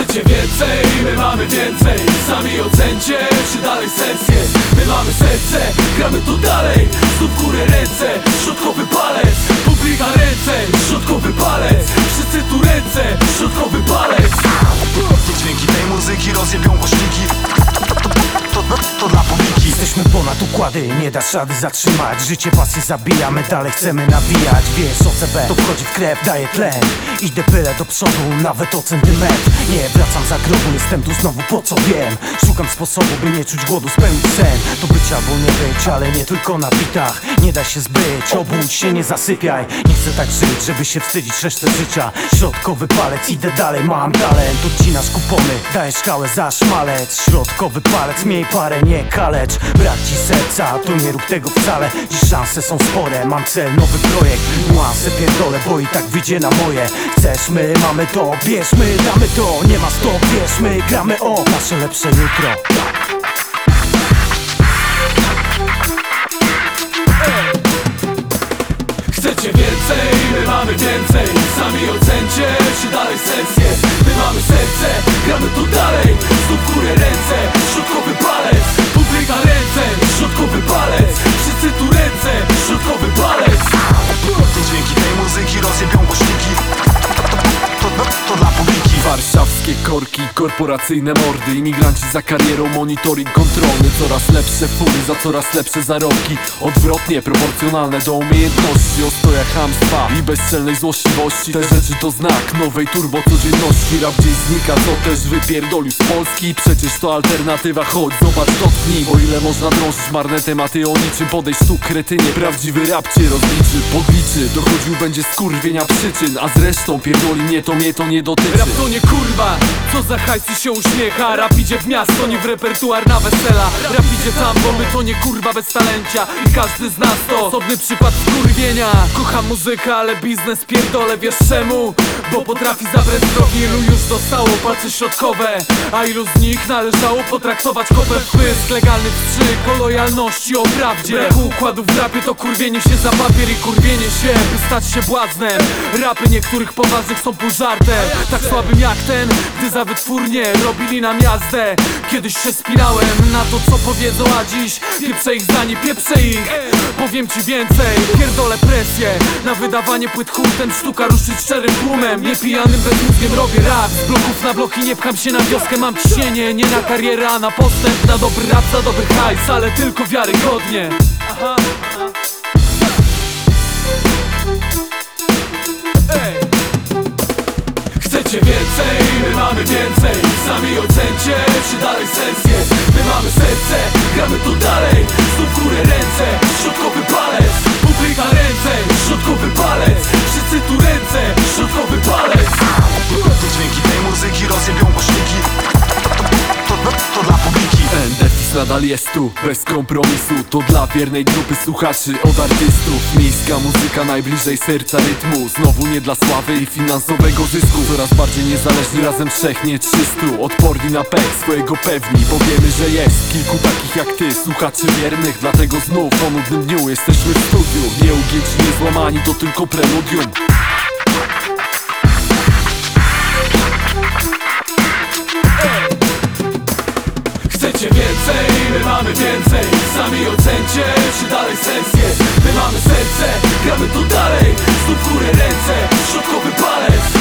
Chcecie więcej, my mamy więcej. Sami ocencie, czy dalej sens jest. My mamy serce, gramy tu dalej. Znów w górę ręce, środkowy palec. Publika ręce, środkowy palec. Wszyscy tu ręce, środkowy palec. Dźwięki tej muzyki rozjebią głośniki. To dla publiki. Jesteśmy ponad układy, nie dasz rady zatrzymać. Życie pasję zabija, my dalej chcemy nawijać. Wiesz, OCB to wchodzi w krew, daje tlen. Idę byle do przodu, nawet o centymetr. Nie wracam za grobu, jestem tu znowu po co wiem. Szukam sposobu, by nie czuć głodu, spełnić sen. To być albo nie być, ale nie tylko na bitach. Nie da się zbyć, obudź się, nie zasypiaj. Nie chcę tak żyć, żeby się wstydzić resztę życia. Środkowy palec, idę dalej, mam talent. Odcinasz kupony, dajesz skałę za szmalec. Środkowy palec, miej parę, nie kalecz. Brak ci serca, to nie rób tego wcale. Dziś szanse są spore, mam cel, nowy projekt. Nuanse pierdolę, bo i tak wyjdzie na moje. Chcesz, my mamy to, bierzmy, damy to. Nie ma stop, bierzmy, gramy o nasze lepsze jutro. Chcecie więcej, my mamy więcej. Sami ocencie, czy dalej sens jest. My mamy serce, gramy tu dalej. Znów w górę ręce, środkowy palec. Publika ręce, środkowy palec. Wszyscy tu ręce, środkowy palec. Dźwięki tej muzyki rozjebią głośniki. To dla publiki. Warszawskie korki, korporacyjne mordy. Imigranci za karierą, monitoring kontrolny. Coraz lepsze fury za coraz lepsze zarobki. Odwrotnie proporcjonalne do umiejętności. Ostoja chamstwa i bezczelnej złośliwości. Te rzeczy to znak nowej turbo codzienności. Rap gdzieś znika, to też wypierdolił z Polski. Przecież to alternatywa, chodź, zobacz, dotknij. O ile można drążyć marne tematy o niczym. Podejść tu kretynie, prawdziwy rap cię rozliczy. Podliczy, dochodził będzie skurwienia przyczyn. A zresztą pierdoli mnie to nie dotyczy. Rap to nie kurwa, co za hajs i się uśmiecha. Rap idzie w miasto, nie w repertuar na wesela. Rap idzie tam, bo my to nie kurwa bez talencia. I każdy z nas to osobny przykład skurwienia. Kocham muzykę, ale biznes pierdolę, wiesz czemu? Bo potrafi zabrać drogi. Ilu już dostało palce środkowe, a ilu z nich należało potraktować kopę w pysk. Legalny wstrzyk o lojalności, o prawdzie. Brak układu w rapie to kurwienie się za papier i kurwienie się, by stać się błaznem. Rapy niektórych poważnych są pół żartem, tak słabym jak ten, gdy za wytwórnie robili nam jazdę. Kiedyś się spinałem na to, co powiedzą, a dziś pieprzę ich zdanie, pieprzę ich. Powiem ci więcej, pierdolę presję na wydawanie płyt hurtem, sztuka ruszyć szczerym tłumem. Nie pijanym bezmózgiem robię rap, z bloków na bloki nie pcham się na wioskę. Mam ciśnienie, nie na karierę, a na postęp. Na dobry rap, za dobry hajs, ale tylko wiarygodnie. Aha. Chcecie więcej, my mamy więcej. Sami ocencie, czy dalej sens jest. My mamy serce, gramy tu dalej. Znów w górę ręce, środkowy palec. Publika ręce, środkowy palec. Wszyscy tu ręce, środkowy palec. Dźwięki tej muzyki rozjebią głośniki. To dla publiki. NDFIS nadal jest tu, bez kompromisu. To dla wiernej grupy słuchaczy od artystów. Miejska muzyka najbliżej serca rytmu. Znowu nie dla sławy i finansowego zysku. Coraz bardziej niezależni, razem trzech, nie 300. Odporni na pech, swojego pewni. Powiemy, że jest kilku takich jak ty, słuchaczy wiernych. Dlatego znów po nudnym dniu jesteśmy w studiu. Nieugięci, niezłamani, to tylko preludium. Chcecie więcej, my mamy więcej. Sami ocencie, czy dalej sens jest. My mamy serce, gramy tu dalej. Znów w górę ręce, środkowy palec.